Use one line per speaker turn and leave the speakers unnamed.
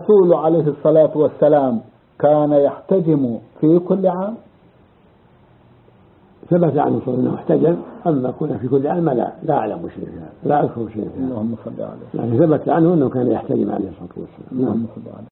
الرسول عليه الصلاة والسلام كان يحتجم في كل عام؟
ثبت عنه صلى الله عليه وسلم أنه احتجم، أما كنا في كل عام لا أعلم شيء فيها، لا أذكر شيء فيها.
اللهم صل عليه.
لكن ثبت عنه أنه كان يحتجم عليه الصلاة والسلام.
اللهم صل عليه.